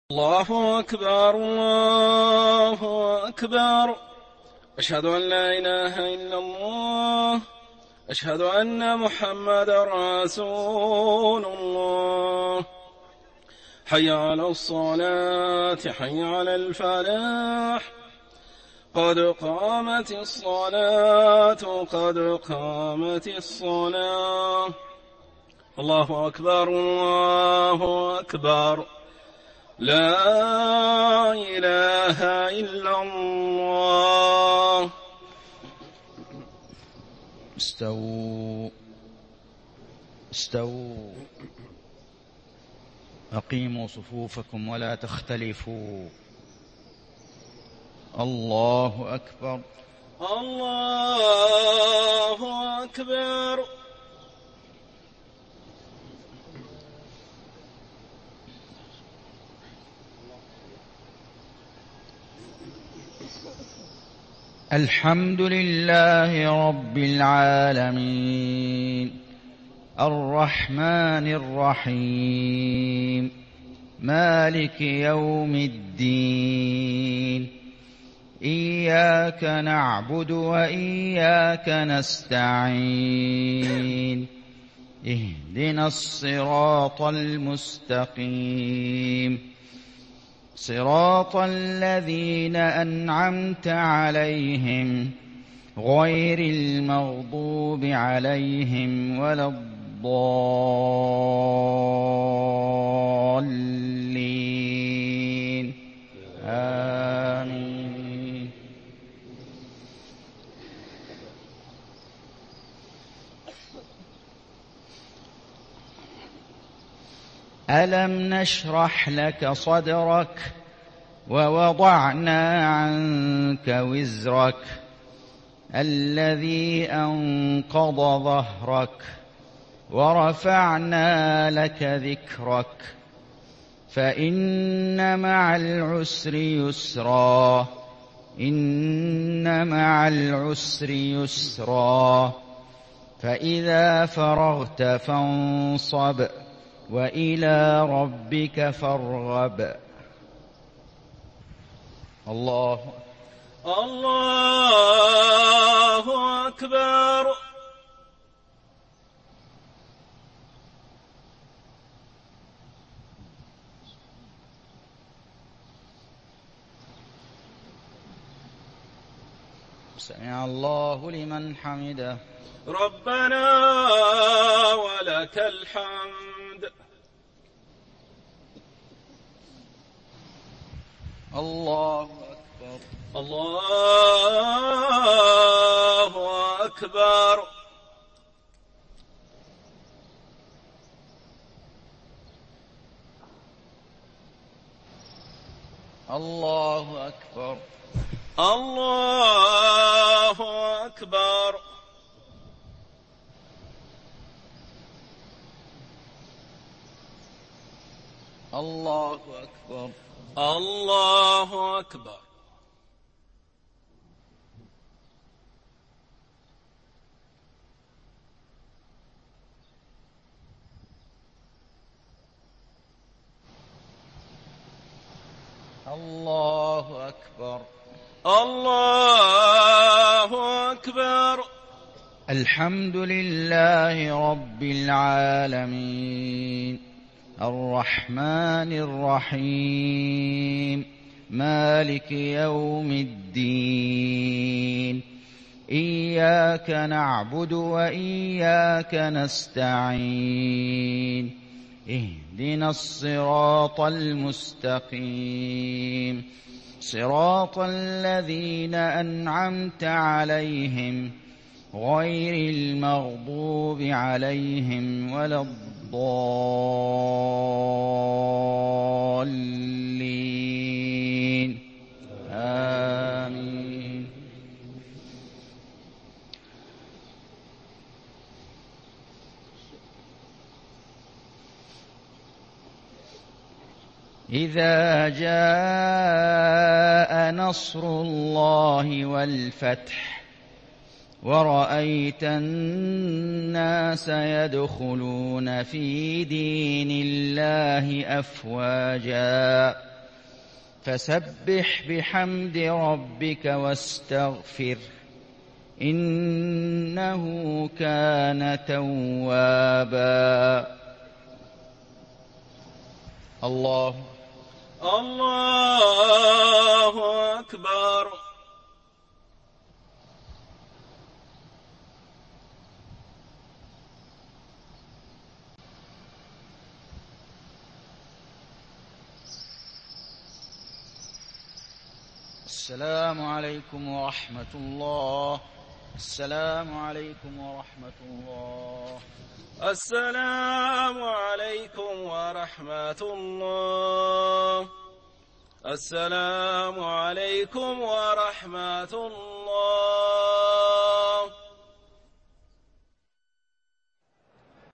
الله أكبر الله أكبر. أشهد أن لا إله إلا الله. أشهد أن محمدا رسول الله. حي على الصلاة حي على الفلاح. قد قامت الصلاة قد قامت الصلاة. الله أكبر الله أكبر. لا إله إلا الله. استووا أقيموا صفوفكم ولا تختلفوا. الله أكبر الله أكبر. الحمد لله رب العالمين الرحمن الرحيم مالك يوم الدين. إياك نعبد وإياك نستعين. اهدنا الصراط المستقيم صراط الذين أنعمت عليهم غير المغضوب عليهم ولا الضالين. آمين. ألم نشرح لك صدرك ووضعنا عنك وزرك الذي أنقض ظهرك ورفعنا لك ذكرك فإن مع العسر يسرا. إن مع العسر يسرا. فإذا فرغت فانصب وإلى ربك فارغب. الله أكبر. سمع الله لمن حمده. ربنا ولك الحمد. الله أكبر. الله أكبر. الله أكبر. الله أكبر. الله أكبر. الله أكبر. الله أكبر. الله أكبر. الحمد لله رب العالمين الرحمن الرحيم مالك يوم الدين. إياك نعبد وإياك نستعين. اهدنا الصراط المستقيم صراط الذين أنعمت عليهم غير المغضوب عليهم ولا الضالين. آمين. إذا جاء نصر الله والفتح ورأيت الناس يدخلون في دين الله أفواجا فسبح بحمد ربك واستغفر إنه كان توابا. الله أكبر. السلام عليكم ورحمة الله. السلام عليكم ورحمة الله. السلام عليكم ورحمة الله. السلام عليكم ورحمة الله.